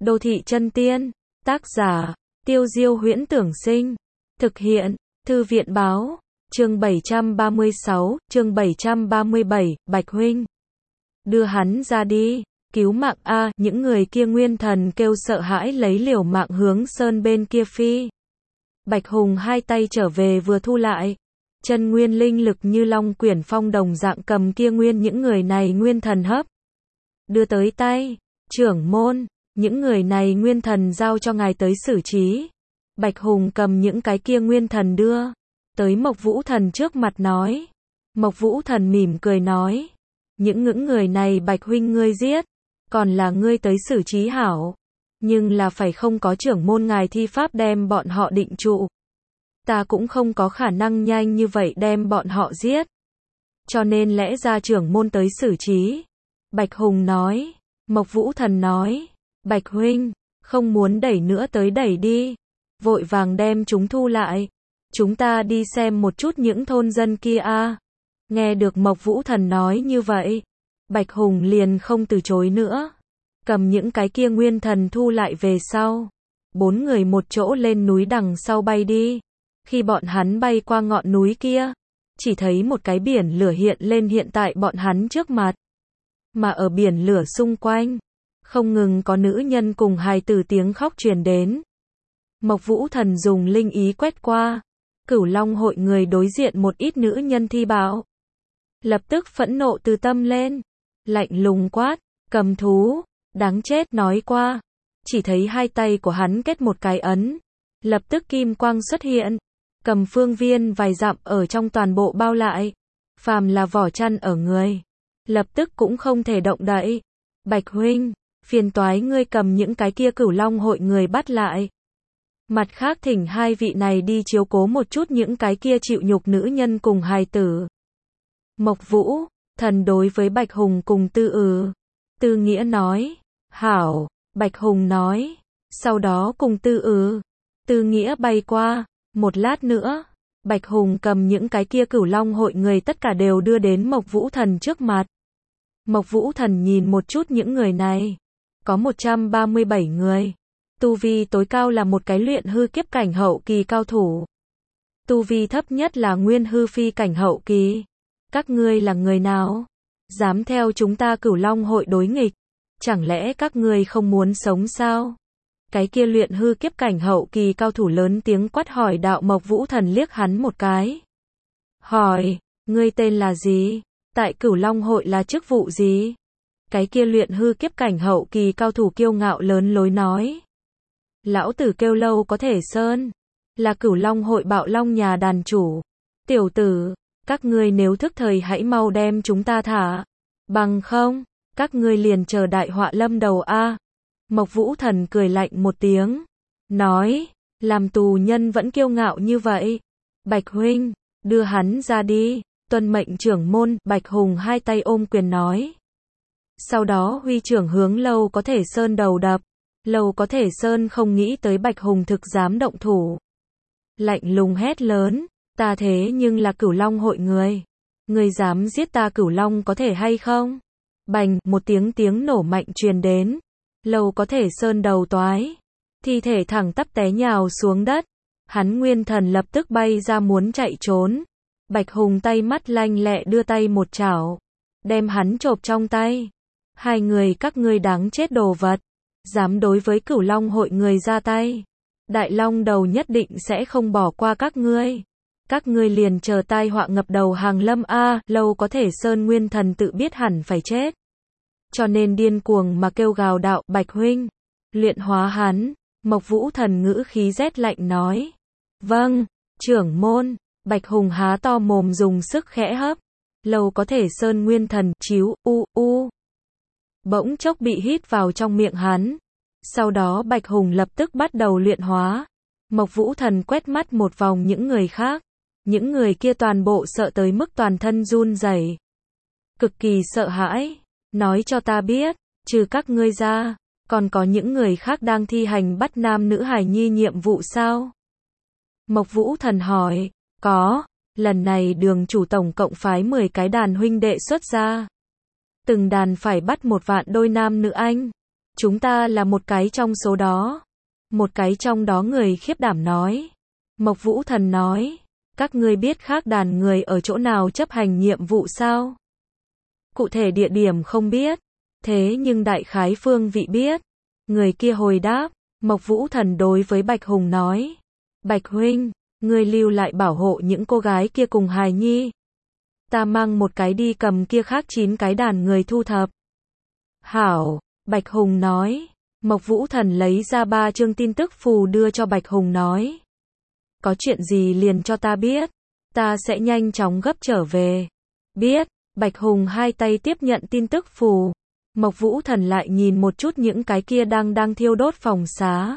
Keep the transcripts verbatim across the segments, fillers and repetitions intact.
Đô thị chân tiên. Tác giả, Tiêu Diêu Huyễn Tưởng Sinh. Thực hiện, Thư viện Báo. Chương bảy trăm ba mươi sáu, chương bảy trăm ba mươi bảy, Bạch huynh. Đưa hắn ra đi, cứu mạng a, những người kia nguyên thần kêu sợ hãi lấy liều mạng hướng sơn bên kia phi. Bạch Hùng hai tay trở về vừa thu lại. Chân nguyên linh lực như long quyển phong đồng dạng cầm kia nguyên những người này nguyên thần hấp. Đưa tới tay, trưởng môn, những người này nguyên thần giao cho ngài tới xử trí. Bạch Hùng cầm những cái kia nguyên thần đưa tới Mộc Vũ Thần trước mặt nói. Mộc Vũ Thần mỉm cười nói, những những người này Bạch huynh ngươi giết, còn là ngươi tới xử trí hảo, nhưng là phải không có trưởng môn ngài thi pháp đem bọn họ định trụ. Ta cũng không có khả năng nhanh như vậy đem bọn họ giết, cho nên lẽ ra trưởng môn tới xử trí. Bạch Hùng nói. Mộc Vũ Thần nói, Bạch huynh, không muốn đẩy nữa tới đẩy đi, vội vàng đem chúng thu lại. Chúng ta đi xem một chút những thôn dân kia a. Nghe được Mộc Vũ Thần nói như vậy, Bạch Hùng liền không từ chối nữa. Cầm những cái kia nguyên thần thu lại về sau. Bốn người một chỗ lên núi đằng sau bay đi. Khi bọn hắn bay qua ngọn núi kia, chỉ thấy một cái biển lửa hiện lên hiện tại bọn hắn trước mặt. Mà ở biển lửa xung quanh, không ngừng có nữ nhân cùng hài tử tiếng khóc truyền đến. Mộc Vũ Thần dùng linh ý quét qua. Cửu Long hội người đối diện một ít nữ nhân thi bạo. Lập tức phẫn nộ từ tâm lên. Lạnh lùng quát, cầm thú, đáng chết nói qua. Chỉ thấy hai tay của hắn kết một cái ấn. Lập tức kim quang xuất hiện. Cầm phương viên vài dặm ở trong toàn bộ bao lại. Phàm là vỏ chăn ở người, lập tức cũng không thể động đậy. Bạch huynh, phiền toái ngươi cầm những cái kia Cửu Long hội người bắt lại. Mặt khác thỉnh hai vị này đi chiếu cố một chút những cái kia chịu nhục nữ nhân cùng hài tử. Mộc Vũ Thần đối với Bạch Hùng cùng Tư ừ. Tư Nghĩa nói, hảo. Bạch Hùng nói, sau đó cùng Tư ừ. Tư Nghĩa bay qua. Một lát nữa, Bạch Hùng cầm những cái kia Cửu Long hội người tất cả đều đưa đến Mộc Vũ Thần trước mặt. Mộc Vũ Thần nhìn một chút những người này. Có một trăm ba mươi bảy người. Tu vi tối cao là một cái luyện hư kiếp cảnh hậu kỳ cao thủ. Tu vi thấp nhất là nguyên hư phi cảnh hậu kỳ. Các ngươi là người nào? Dám theo chúng ta Cửu Long hội đối nghịch? Chẳng lẽ các ngươi không muốn sống sao? Cái kia luyện hư kiếp cảnh hậu kỳ cao thủ lớn tiếng quát hỏi đạo. Mộc Vũ Thần liếc hắn một cái. Hỏi, ngươi tên là gì? Tại Cửu Long hội là chức vụ gì? Cái kia luyện hư kiếp cảnh hậu kỳ cao thủ kiêu ngạo lớn lối nói. Lão tử kêu Lâu Có Thể Sơn, là Cửu Long hội Bạo Long nhà đàn chủ. Tiểu tử, các ngươi nếu thức thời hãy mau đem chúng ta thả. Bằng không, các ngươi liền chờ đại họa lâm đầu a. Mộc Vũ Thần cười lạnh một tiếng. Nói, làm tù nhân vẫn kiêu ngạo như vậy. Bạch huynh, đưa hắn ra đi. Tuân mệnh trưởng môn. Bạch Hùng hai tay ôm quyền nói. Sau đó huy trưởng hướng Lâu Có Thể Sơn đầu đập. Lâu Có Thể Sơn không nghĩ tới Bạch Hùng thực dám động thủ. Lạnh lùng hét lớn, ta thế nhưng là Cửu Long hội người. Người dám giết ta Cửu Long có thể hay không? Bành, một tiếng tiếng nổ mạnh truyền đến. Lâu Có Thể Sơn đầu toái. Thi thể thẳng tắp té nhào xuống đất. Hắn nguyên thần lập tức bay ra muốn chạy trốn. Bạch Hùng tay mắt lanh lẹ đưa tay một chảo. Đem hắn chộp trong tay. Hai người các ngươi đáng chết đồ vật. Dám đối với Cửu Long hội người ra tay. Đại Long đầu nhất định sẽ không bỏ qua các ngươi. Các ngươi liền chờ tai họa ngập đầu hàng lâm a. Lâu Có Thể Sơn nguyên thần tự biết hẳn phải chết. Cho nên điên cuồng mà kêu gào đạo. Bạch huynh, luyện hóa hắn. Mộc Vũ Thần ngữ khí rét lạnh nói. Vâng, trưởng môn. Bạch Hùng há to mồm dùng sức khẽ hấp. Lâu Có Thể Sơn nguyên thần chiếu u u. Bỗng chốc bị hít vào trong miệng hắn. Sau đó Bạch Hùng lập tức bắt đầu luyện hóa. Mộc Vũ Thần quét mắt một vòng những người khác. Những người kia toàn bộ sợ tới mức toàn thân run rẩy. Cực kỳ sợ hãi. Nói cho ta biết, trừ các ngươi ra, còn có những người khác đang thi hành bắt nam nữ hài nhi nhiệm vụ sao? Mộc Vũ Thần hỏi. Có. Lần này Đường chủ tổng cộng phái mười cái đàn huynh đệ xuất ra. Từng đàn phải bắt một vạn đôi nam nữ anh. Chúng ta là một cái trong số đó. Một cái trong đó người khiếp đảm nói. Mộc Vũ Thần nói. Các ngươi biết khác đàn người ở chỗ nào chấp hành nhiệm vụ sao? Cụ thể địa điểm không biết. Thế nhưng đại khái phương vị biết. Người kia hồi đáp. Mộc Vũ Thần đối với Bạch Hùng nói. Bạch huynh, ngươi lưu lại bảo hộ những cô gái kia cùng hài nhi. Ta mang một cái đi cầm kia khác chín cái đàn người thu thập. Hảo, Bạch Hùng nói. Mộc Vũ Thần lấy ra ba chương tin tức phù đưa cho Bạch Hùng nói. Có chuyện gì liền cho ta biết. Ta sẽ nhanh chóng gấp trở về. Biết, Bạch Hùng hai tay tiếp nhận tin tức phù. Mộc Vũ Thần lại nhìn một chút những cái kia đang đang thiêu đốt phòng xá.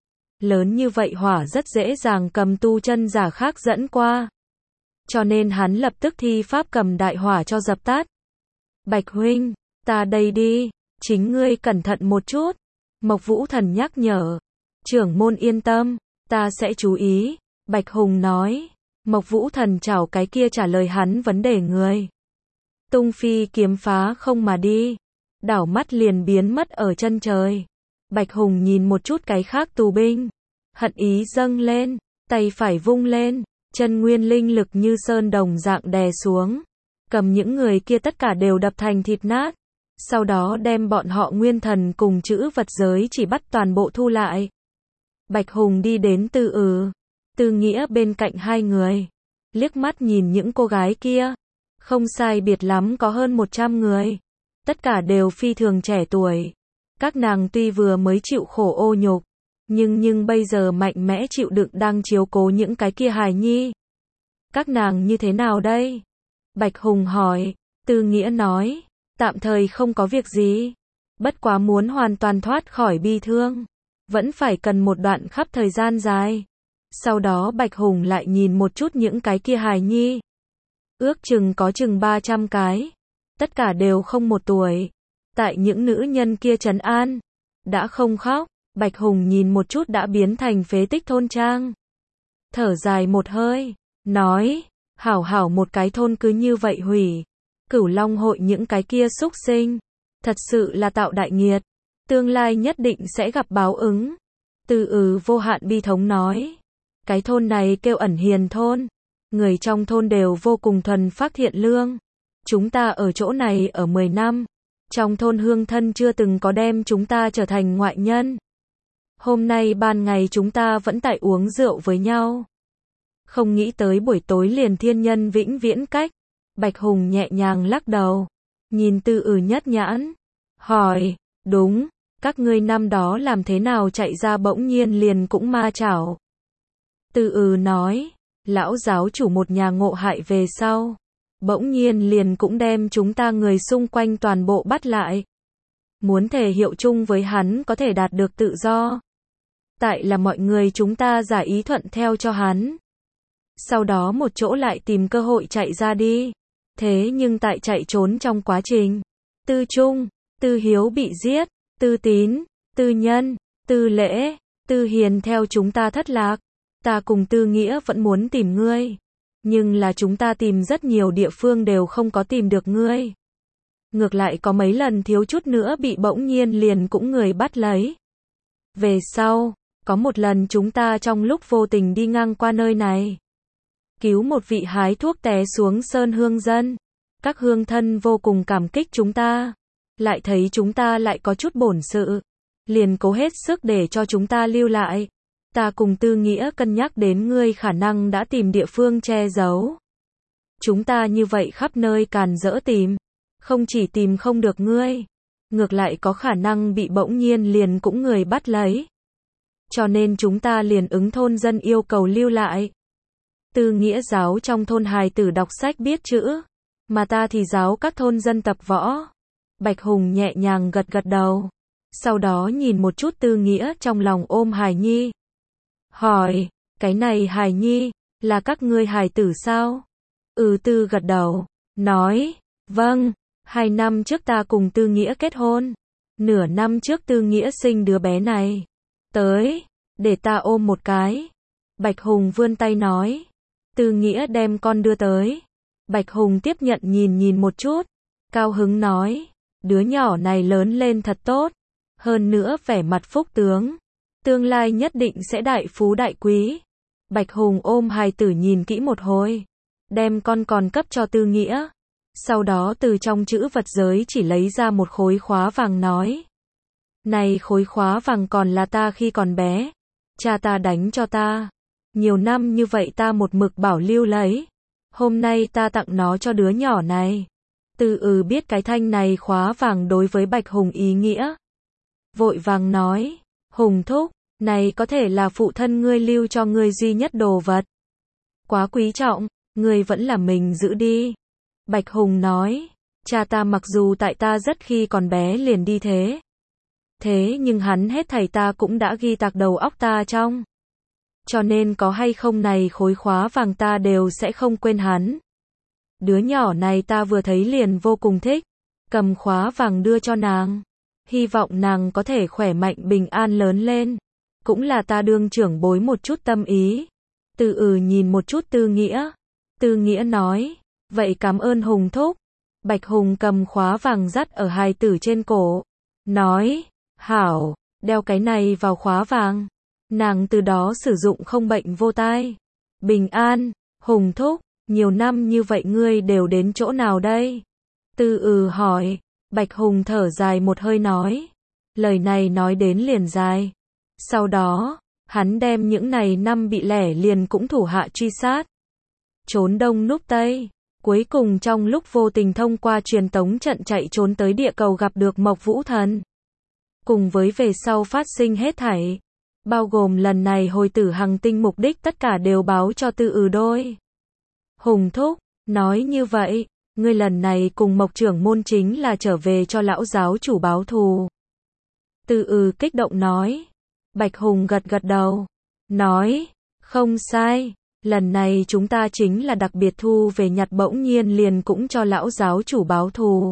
Lớn như vậy hỏa rất dễ dàng cầm tu chân giả khác dẫn qua. Cho nên hắn lập tức thi pháp cầm đại hỏa cho dập tắt. Bạch huynh, ta đây đi, chính ngươi cẩn thận một chút. Mộc Vũ Thần nhắc nhở. Trưởng môn yên tâm, ta sẽ chú ý. Bạch Hùng nói. Mộc Vũ Thần chào cái kia trả lời hắn vấn đề người. Tung phi kiếm phá không mà đi. Đảo mắt liền biến mất ở chân trời. Bạch Hùng nhìn một chút cái khác tù binh. Hận ý dâng lên, tay phải vung lên, chân nguyên linh lực như sơn đồng dạng đè xuống. Cầm những người kia tất cả đều đập thành thịt nát. Sau đó đem bọn họ nguyên thần cùng chữ vật giới chỉ bắt toàn bộ thu lại. Bạch Hùng đi đến Tư Ừ, Tư Nghĩa bên cạnh hai người. Liếc mắt nhìn những cô gái kia. Không sai biệt lắm có hơn một trăm người. Tất cả đều phi thường trẻ tuổi. Các nàng tuy vừa mới chịu khổ ô nhục, nhưng nhưng bây giờ mạnh mẽ chịu đựng đang chiếu cố những cái kia hài nhi. Các nàng như thế nào đây? Bạch Hùng hỏi. Tư Nghĩa nói. Tạm thời không có việc gì. Bất quá muốn hoàn toàn thoát khỏi bi thương. Vẫn phải cần một đoạn khắp thời gian dài. Sau đó Bạch Hùng lại nhìn một chút những cái kia hài nhi. Ước chừng có chừng ba trăm cái. Tất cả đều không một tuổi. Tại những nữ nhân kia trấn an. Đã không khóc. Bạch Hùng nhìn một chút đã biến thành phế tích thôn trang. Thở dài một hơi. Nói. Hảo hảo một cái thôn cứ như vậy hủy. Cửu Long hội những cái kia xúc sinh. Thật sự là tạo đại nghiệt. Tương lai nhất định sẽ gặp báo ứng. Từ Ừ vô hạn bi thống nói. Cái thôn này kêu Ẩn Hiền thôn. Người trong thôn đều vô cùng thuần phác thiện lương. Chúng ta ở chỗ này ở mười năm. Trong thôn hương thân chưa từng có đem chúng ta trở thành ngoại nhân. Hôm nay ban ngày chúng ta vẫn tại uống rượu với nhau. Không nghĩ tới buổi tối liền thiên nhân vĩnh viễn cách. Bạch Hùng nhẹ nhàng lắc đầu. Nhìn Tư Ừ nhất nhãn. Hỏi. Đúng. Các ngươi năm đó làm thế nào chạy ra bỗng nhiên liền cũng ma chảo. Tư Ừ nói. Lão giáo chủ một nhà ngộ hại về sau. Bỗng nhiên liền cũng đem chúng ta người xung quanh toàn bộ bắt lại. Muốn thể hiệu chung với hắn có thể đạt được tự do. Tại là mọi người chúng ta giả ý thuận theo cho hắn. Sau đó một chỗ lại tìm cơ hội chạy ra đi. Thế nhưng tại chạy trốn trong quá trình. Tư Trung, Tư Hiếu bị giết. Tư Tín, Tư Nhân, Tư Lễ, Tư Hiền theo chúng ta thất lạc. Ta cùng Tư Nghĩa vẫn muốn tìm ngươi. Nhưng là chúng ta tìm rất nhiều địa phương đều không có tìm được ngươi. Ngược lại có mấy lần thiếu chút nữa bị bỗng nhiên liền cũng người bắt lấy. Về sau, có một lần chúng ta trong lúc vô tình đi ngang qua nơi này. Cứu một vị hái thuốc té xuống sơn hương dân. Các hương thân vô cùng cảm kích chúng ta. Lại thấy chúng ta lại có chút bổn sự. Liền cố hết sức để cho chúng ta lưu lại. Ta cùng Tư Nghĩa cân nhắc đến ngươi khả năng đã tìm địa phương che giấu. Chúng ta như vậy khắp nơi càn rỡ tìm. Không chỉ tìm không được ngươi. Ngược lại có khả năng bị bỗng nhiên liền cũng người bắt lấy. Cho nên chúng ta liền ứng thôn dân yêu cầu lưu lại. Tư Nghĩa giáo trong thôn hài tử đọc sách biết chữ. Mà ta thì giáo các thôn dân tập võ. Bạch Hùng nhẹ nhàng gật gật đầu. Sau đó nhìn một chút Tư Nghĩa trong lòng ôm hài nhi. Hỏi, cái này hài nhi, là các ngươi hài tử sao? Ừ Tư gật đầu, nói, vâng, hai năm trước ta cùng Tư Nghĩa kết hôn. Nửa năm trước Tư Nghĩa sinh đứa bé này. Tới, để ta ôm một cái. Bạch Hùng vươn tay nói. Tư Nghĩa đem con đưa tới. Bạch Hùng tiếp nhận nhìn nhìn một chút. Cao hứng nói, đứa nhỏ này lớn lên thật tốt. hơn nữa vẻ mặt phúc tướng, tương lai nhất định sẽ đại phú đại quý. Bạch Hùng ôm hài tử nhìn kỹ một hồi, đem con còn cấp cho Tư Nghĩa, sau đó từ trong chữ vật giới chỉ lấy ra một khối khóa vàng nói. Này khối khóa vàng còn là ta khi còn bé, cha ta đánh cho ta, nhiều năm như vậy ta một mực bảo lưu lấy, hôm nay ta tặng nó cho đứa nhỏ này. Tư ừ biết cái thanh này khóa vàng đối với Bạch Hùng ý nghĩa, vội vàng nói, Hùng thúc, này có thể là phụ thân ngươi lưu cho ngươi duy nhất đồ vật, quá quý trọng, ngươi vẫn là mình giữ đi. Bạch Hùng nói, cha ta mặc dù tại ta rất khi còn bé liền đi thế, thế nhưng hắn hết thảy ta cũng đã ghi tạc đầu óc ta trong, cho nên có hay không này khối khóa vàng ta đều sẽ không quên hắn. Đứa nhỏ này ta vừa thấy liền vô cùng thích, cầm khóa vàng đưa cho nàng, hy vọng nàng có thể khỏe mạnh bình an lớn lên, cũng là ta đương trưởng bối một chút tâm ý. Tư ừ nhìn một chút Tư Nghĩa, Tư Nghĩa nói, vậy cảm ơn Hùng thúc. Bạch Hùng cầm khóa vàng dắt ở hài tử trên cổ, nói, hảo, đeo cái này vào khóa vàng, nàng từ đó sử dụng không bệnh vô tai. Bình an, Hùng thúc, nhiều năm như vậy ngươi đều đến chỗ nào đây? Tư ừ hỏi, Bạch Hùng thở dài một hơi nói, lời này nói đến liền dài. Sau đó, hắn đem những này năm bị lẻ liền cũng thủ hạ truy sát, trốn đông núp tây, cuối cùng trong lúc vô tình thông qua truyền tống trận chạy trốn tới địa cầu gặp được Mộc Vũ Thần. Cùng với về sau phát sinh hết thảy, bao gồm lần này hồi tử hành tinh mục đích tất cả đều báo cho Tư ừ đôi. Hùng thúc, nói như vậy, ngươi lần này cùng Mộc trưởng môn chính là trở về cho lão giáo chủ báo thù. Tư ừ kích động nói. Bạch Hùng gật gật đầu, nói, không sai, lần này chúng ta chính là đặc biệt thu về nhặt bỗng nhiên liền cũng cho lão giáo chủ báo thù.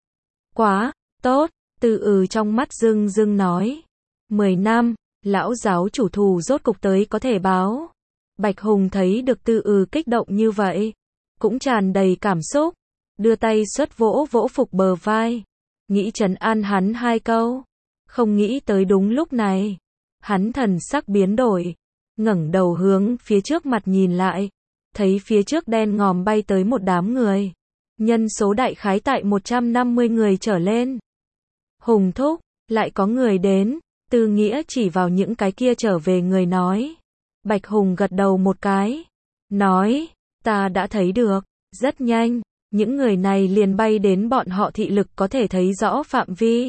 Quá, tốt, Tư ừ trong mắt rưng rưng nói, mười năm, lão giáo chủ thù rốt cục tới có thể báo. Bạch Hùng thấy được Tư ừ kích động như vậy, cũng tràn đầy cảm xúc, đưa tay xuất vỗ vỗ Phục bờ vai, nghĩ trấn an hắn hai câu, không nghĩ tới đúng lúc này. Hắn thần sắc biến đổi, ngẩng đầu hướng phía trước mặt nhìn lại, thấy phía trước đen ngòm bay tới một đám người, nhân số đại khái tại một trăm năm mươi người trở lên. Hùng thúc, lại có người đến, Tư Nghĩa chỉ vào những cái kia trở về người nói. Bạch Hùng gật đầu một cái, nói, ta đã thấy được, rất nhanh, những người này liền bay đến bọn họ thị lực có thể thấy rõ phạm vi.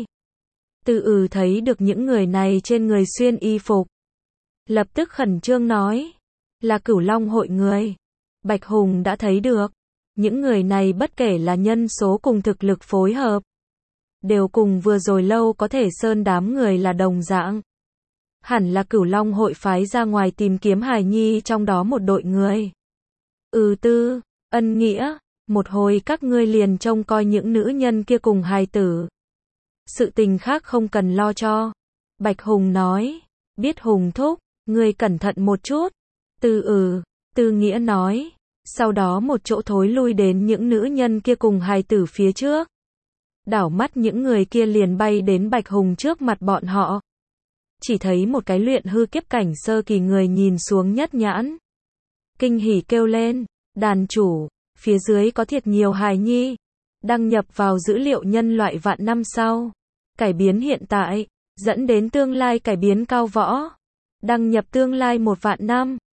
Tư ừ thấy được những người này trên người xuyên y phục, lập tức khẩn trương nói, là Cửu Long hội người. Bạch Hùng đã thấy được, những người này bất kể là nhân số cùng thực lực phối hợp, đều cùng vừa rồi lâu có thể sơn đám người là đồng dạng. Hẳn là Cửu Long hội phái ra ngoài tìm kiếm hài nhi trong đó một đội người. Ừ Tư, ân nghĩa, một hồi các ngươi liền trông coi những nữ nhân kia cùng hài tử. Sự tình khác không cần lo cho. Bạch Hùng nói, biết Hùng thúc, ngươi cẩn thận một chút. Tư ừ, Tư Nghĩa nói, sau đó một chỗ thối lui đến những nữ nhân kia cùng hài tử phía trước. Đảo mắt những người kia liền bay đến Bạch Hùng trước mặt bọn họ. Chỉ thấy một cái luyện hư kiếp cảnh sơ kỳ người nhìn xuống nhất nhãn. Kinh hỉ kêu lên, đàn chủ, phía dưới có thiệt nhiều hài nhi. Đăng nhập vào dữ liệu nhân loại vạn năm sau. Cải biến hiện tại, dẫn đến tương lai cải biến cao võ. Đăng nhập tương lai một vạn năm.